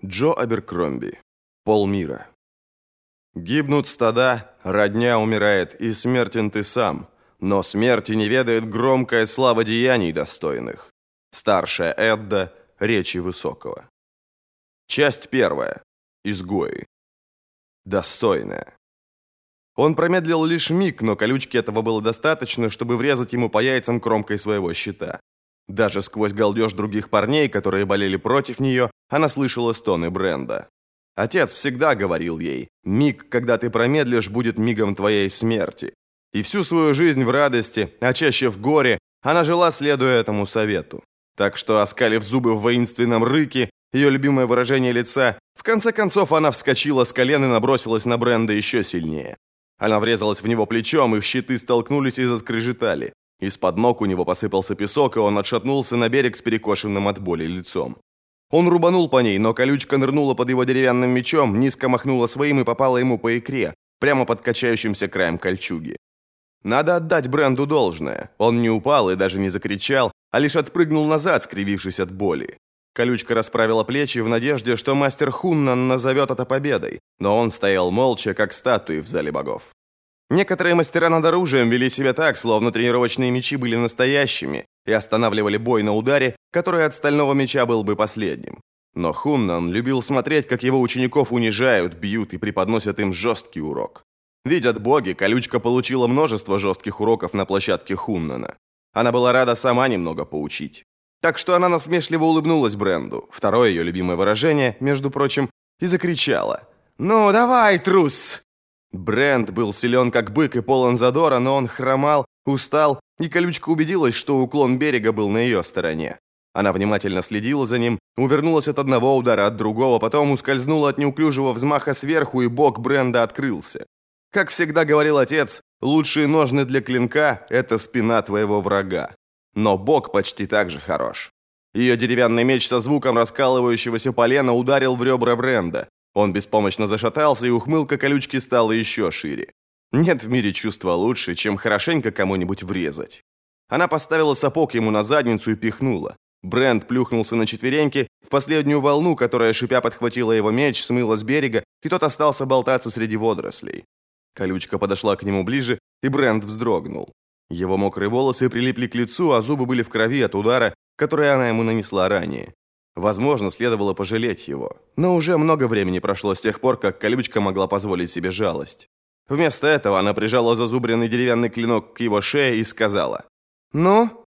Джо Аберкромби. Полмира. Гибнут стада, родня умирает, и смертен ты сам, но смерти не ведает громкая слава деяний достойных. Старшая Эдда, речи Высокого. Часть первая. Изгои. Достойная. Он промедлил лишь миг, но колючки этого было достаточно, чтобы врезать ему по яйцам кромкой своего щита. Даже сквозь галдеж других парней, которые болели против нее, она слышала стоны Бренда. Отец всегда говорил ей: «Миг, когда ты промедлишь, будет мигом твоей смерти». И всю свою жизнь в радости, а чаще в горе, она жила, следуя этому совету. Так что, оскалив зубы в воинственном рыке, ее любимое выражение лица, в конце концов она вскочила с колен и набросилась на Бренда еще сильнее. Она врезалась в него плечом, их щиты столкнулись и заскрежетали. Из-под ног у него посыпался песок, и он отшатнулся на берег с перекошенным от боли лицом. Он рубанул по ней, но колючка нырнула под его деревянным мечом, низко махнула своим и попала ему по икре, прямо под качающимся краем кольчуги. Надо отдать Бренду должное. Он не упал и даже не закричал, а лишь отпрыгнул назад, скривившись от боли. Колючка расправила плечи в надежде, что мастер Хуннан назовет это победой, но он стоял молча, как статуи в зале богов. Некоторые мастера над оружием вели себя так, словно тренировочные мечи были настоящими и останавливали бой на ударе, который от стального меча был бы последним. Но Хуннан любил смотреть, как его учеников унижают, бьют и преподносят им жесткий урок. Видят боги, колючка получила множество жестких уроков на площадке Хуннана. Она была рада сама немного поучить. Так что она насмешливо улыбнулась Бренду, второе ее любимое выражение, между прочим, и закричала: «Ну, давай, трус!» Бренд был силен как бык и полон задора, но он хромал, устал, и колючка убедилась, что уклон берега был на ее стороне. Она внимательно следила за ним, увернулась от одного удара, от другого, потом ускользнула от неуклюжего взмаха сверху, и бок Бренда открылся. Как всегда говорил отец, лучшие ножны для клинка – это спина твоего врага. Но бок почти так же хорош. Ее деревянный меч со звуком раскалывающегося полена ударил в ребра Бренда. Он беспомощно зашатался, и ухмылка колючки стала еще шире. Нет в мире чувства лучше, чем хорошенько кому-нибудь врезать. Она поставила сапог ему на задницу и пихнула. Бренд плюхнулся на четвереньки, в последнюю волну, которая шипя подхватила его меч, смыла с берега, и тот остался болтаться среди водорослей. Колючка подошла к нему ближе, и Бренд вздрогнул. Его мокрые волосы прилипли к лицу, а зубы были в крови от удара, который она ему нанесла ранее. Возможно, следовало пожалеть его, но уже много времени прошло с тех пор, как колючка могла позволить себе жалость. Вместо этого она прижала зазубренный деревянный клинок к его шее и сказала: «Ну?»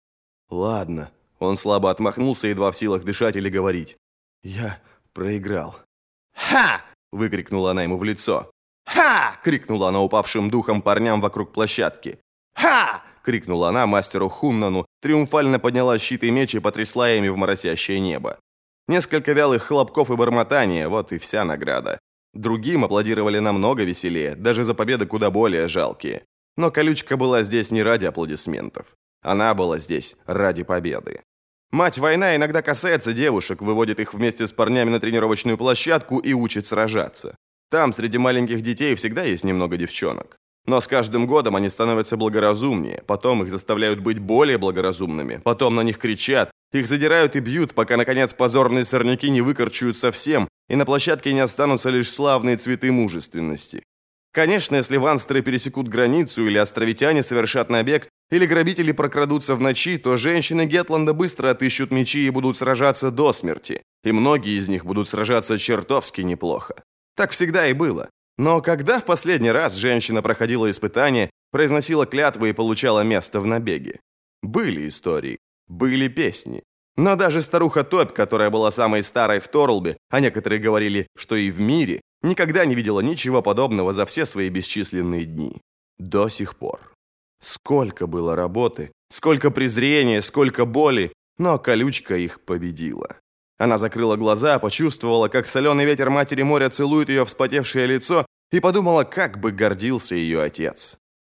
«Ладно». Он слабо отмахнулся, едва в силах дышать или говорить. «Я проиграл». «Ха!» – выкрикнула она ему в лицо. «Ха!» – крикнула она упавшим духом парням вокруг площадки. «Ха!» – крикнула она мастеру Хуннану, триумфально подняла щит и меч и потрясла ими в моросящее небо. Несколько вялых хлопков и бормотания – вот и вся награда. Другим аплодировали намного веселее, даже за победы куда более жалкие. Но колючка была здесь не ради аплодисментов. Она была здесь ради победы. Мать-война иногда касается девушек, выводит их вместе с парнями на тренировочную площадку и учит сражаться. Там среди маленьких детей всегда есть немного девчонок. Но с каждым годом они становятся благоразумнее, потом их заставляют быть более благоразумными, потом на них кричат, их задирают и бьют, пока, наконец, позорные сорняки не выкорчуют совсем, и на площадке не останутся лишь славные цветы мужественности. Конечно, если ванстеры пересекут границу, или островитяне совершат набег, или грабители прокрадутся в ночи, то женщины Гетланда быстро отыщут мечи и будут сражаться до смерти, и многие из них будут сражаться чертовски неплохо. Так всегда и было. Но когда в последний раз женщина проходила испытание, произносила клятвы и получала место в набеге? Были истории, были песни. Но даже старуха Топь, которая была самой старой в Торлбе, а некоторые говорили, что и в мире, никогда не видела ничего подобного за все свои бесчисленные дни. До сих пор. Сколько было работы, сколько презрения, сколько боли, но колючка их победила. Она закрыла глаза, почувствовала, как соленый ветер матери моря целует ее вспотевшее лицо, и подумала, как бы гордился ее отец.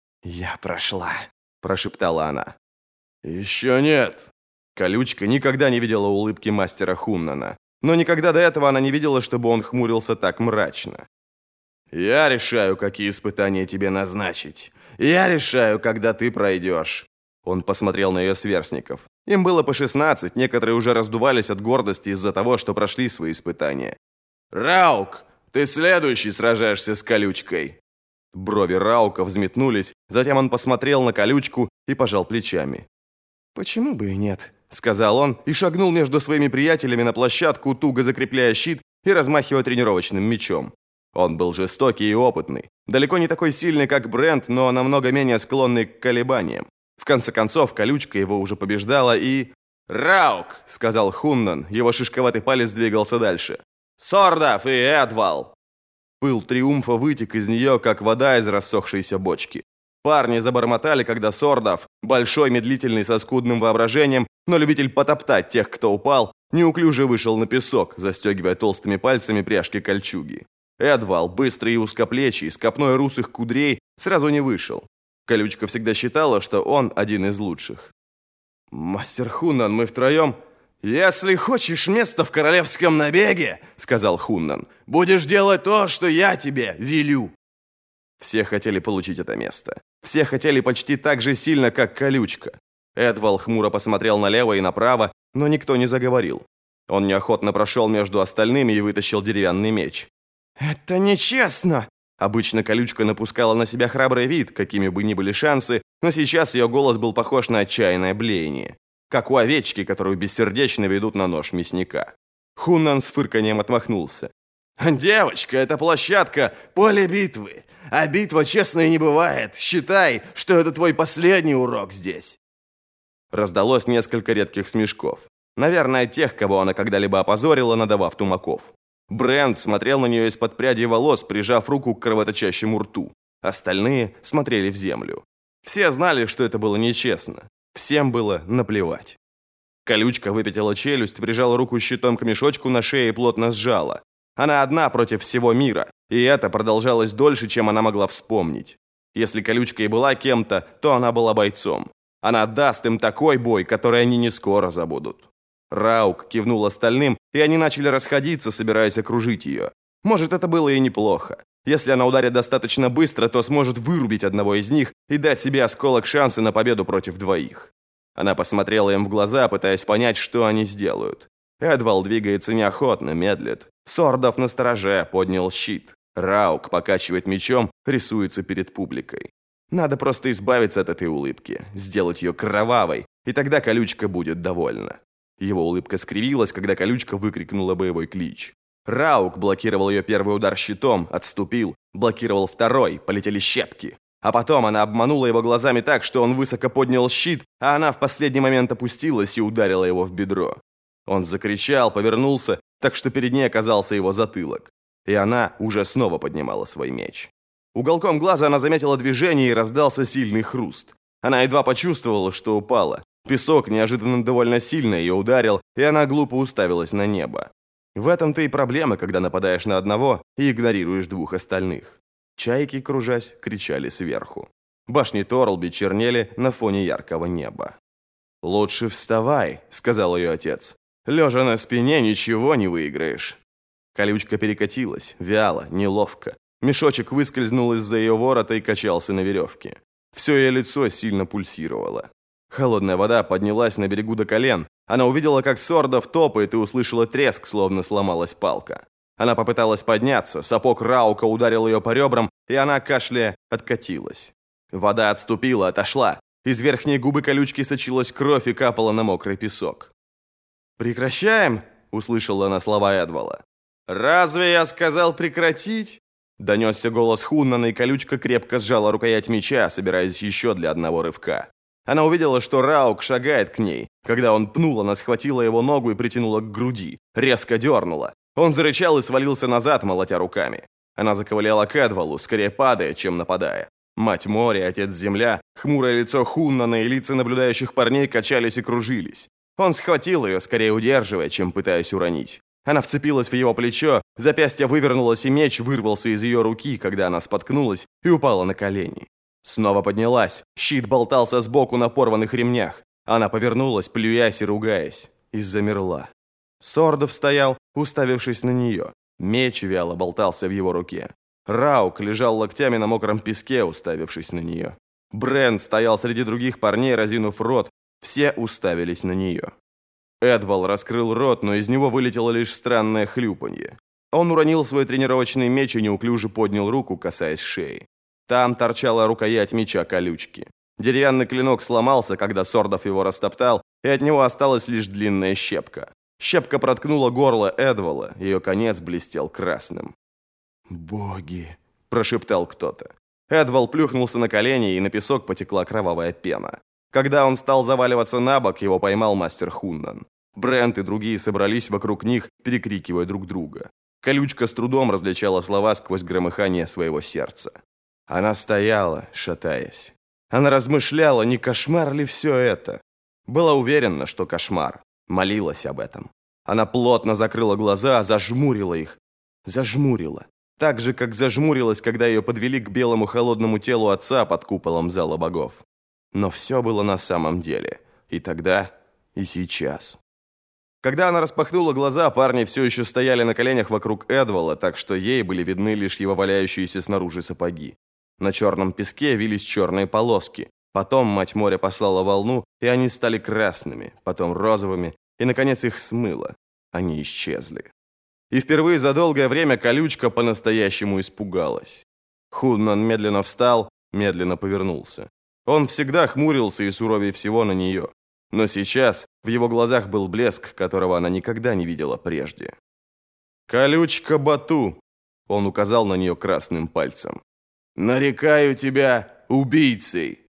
«Я прошла», – прошептала она. «Еще нет». Колючка никогда не видела улыбки мастера Хуннана, но никогда до этого она не видела, чтобы он хмурился так мрачно. «Я решаю, какие испытания тебе назначить. Я решаю, когда ты пройдешь». Он посмотрел на ее сверстников. Им было по 16, некоторые уже раздувались от гордости из-за того, что прошли свои испытания. «Раук, ты следующий сражаешься с колючкой!» Брови Раука взметнулись, затем он посмотрел на колючку и пожал плечами. «Почему бы и нет?» — сказал он и шагнул между своими приятелями на площадку, туго закрепляя щит и размахивая тренировочным мечом. Он был жестокий и опытный, далеко не такой сильный, как Брент, но намного менее склонный к колебаниям. В конце концов, колючка его уже побеждала и... «Раук!» — сказал Хуннан, его шишковатый палец двигался дальше. «Сордов и Эдвал!» Пыл триумфа вытек из нее, как вода из рассохшейся бочки. Парни забормотали, когда Сордов, большой, медлительный, со скудным воображением, но любитель потоптать тех, кто упал, неуклюже вышел на песок, застегивая толстыми пальцами пряжки кольчуги. Эдвал, быстрый и узкоплечий, с копной русых кудрей, сразу не вышел. Колючка всегда считала, что он один из лучших. «Мастер Хуннан, мы втроем...» «Если хочешь место в королевском набеге, — сказал Хуннан, — будешь делать то, что я тебе велю». Все хотели получить это место. Все хотели почти так же сильно, как колючка. Эдвал хмуро посмотрел налево и направо, но никто не заговорил. Он неохотно прошел между остальными и вытащил деревянный меч. «Это нечестно!» Обычно колючка напускала на себя храбрый вид, какими бы ни были шансы, но сейчас ее голос был похож на отчаянное блеяние. Как у овечки, которую бессердечно ведут на нож мясника. Хуннан с фырканьем отмахнулся. «Девочка, это площадка, поле битвы. А битва честной не бывает. Считай, что это твой последний урок здесь». Раздалось несколько редких смешков. Наверное, тех, кого она когда-либо опозорила, надавав тумаков. Брент смотрел на нее из-под прядей волос, прижав руку к кровоточащему рту. Остальные смотрели в землю. Все знали, что это было нечестно. Всем было наплевать. Колючка выпятила челюсть, прижала руку щитом к мешочку на шее и плотно сжала. Она одна против всего мира, и это продолжалось дольше, чем она могла вспомнить. Если колючка и была кем-то, то она была бойцом. Она даст им такой бой, который они не скоро забудут. Раук кивнул остальным, и они начали расходиться, собираясь окружить ее. Может, это было и неплохо. Если она ударит достаточно быстро, то сможет вырубить одного из них и дать себе осколок шанса на победу против двоих. Она посмотрела им в глаза, пытаясь понять, что они сделают. Эдвал двигается неохотно, медлит. Сордов настороже, поднял щит. Раук покачивает мечом, рисуется перед публикой. Надо просто избавиться от этой улыбки, сделать ее кровавой, и тогда колючка будет довольна. Его улыбка скривилась, когда колючка выкрикнула боевой клич. Раук блокировал ее первый удар щитом, отступил, блокировал второй, полетели щепки. А потом она обманула его глазами так, что он высоко поднял щит, а она в последний момент опустилась и ударила его в бедро. Он закричал, повернулся, так что перед ней оказался его затылок. И она уже снова поднимала свой меч. Уголком глаза она заметила движение и раздался сильный хруст. Она едва почувствовала, что упала. Песок неожиданно довольно сильно ее ударил, и она глупо уставилась на небо. В этом-то и проблема, когда нападаешь на одного и игнорируешь двух остальных. Чайки, кружась, кричали сверху. Башни Торлби чернели на фоне яркого неба. «Лучше вставай», — сказал ее отец. «Лежа на спине ничего не выиграешь». Колючка перекатилась, вяло, неловко. Мешочек выскользнул из-за ее ворота и качался на веревке. Все ее лицо сильно пульсировало. Холодная вода поднялась на берегу до колен. Она увидела, как Сордов топает, и услышала треск, словно сломалась палка. Она попыталась подняться, сапог Раука ударил ее по ребрам, и она, кашляя, откатилась. Вода отступила, отошла. Из верхней губы колючки сочилась кровь и капала на мокрый песок. «Прекращаем?» — услышала она слова Эдвала. «Разве я сказал прекратить?» Донесся голос Хуннана, и колючка крепко сжала рукоять меча, собираясь еще для одного рывка. Она увидела, что Раук шагает к ней. Когда он пнул, она схватила его ногу и притянула к груди. Резко дернула. Он зарычал и свалился назад, молотя руками. Она заковыляла к Эдвалу, скорее падая, чем нападая. Мать море, отец земля, хмурое лицо Хуннана и лица наблюдающих парней качались и кружились. Он схватил ее, скорее удерживая, чем пытаясь уронить. Она вцепилась в его плечо, запястье вывернулось, и меч вырвался из ее руки, когда она споткнулась и упала на колени. Снова поднялась, щит болтался сбоку на порванных ремнях. Она повернулась, плюясь и ругаясь, и замерла. Сордов стоял, уставившись на нее. Меч вяло болтался в его руке. Раук лежал локтями на мокром песке, уставившись на нее. Брент стоял среди других парней, разинув рот. Все уставились на нее. Эдвал раскрыл рот, но из него вылетело лишь странное хлюпанье. Он уронил свой тренировочный меч и неуклюже поднял руку, касаясь шеи. Там торчала рукоять меча колючки. Деревянный клинок сломался, когда Сордов его растоптал, и от него осталась лишь длинная щепка. Щепка проткнула горло Эдвала, ее конец блестел красным. «Боги!» – прошептал кто-то. Эдвал плюхнулся на колени, и на песок потекла кровавая пена. Когда он стал заваливаться на бок, его поймал мастер Хуннан. Брент и другие собрались вокруг них, перекрикивая друг друга. Колючка с трудом различала слова сквозь громыхание своего сердца. Она стояла, шатаясь. Она размышляла, не кошмар ли все это. Была уверена, что кошмар. Молилась об этом. Она плотно закрыла глаза, зажмурила их. Зажмурила. Так же, как зажмурилась, когда ее подвели к белому холодному телу отца под куполом зала богов. Но все было на самом деле. И тогда, и сейчас. Когда она распахнула глаза, парни все еще стояли на коленях вокруг Эдвала, так что ей были видны лишь его валяющиеся снаружи сапоги. На черном песке вились черные полоски. Потом мать моря послала волну, и они стали красными, потом розовыми, и, наконец, их смыло. Они исчезли. И впервые за долгое время колючка по-настоящему испугалась. Хуннан медленно встал, медленно повернулся. Он всегда хмурился и суровее всего на нее. Но сейчас в его глазах был блеск, которого она никогда не видела прежде. «Колючка Бату!» – он указал на нее красным пальцем. «Нарекаю тебя убийцей!»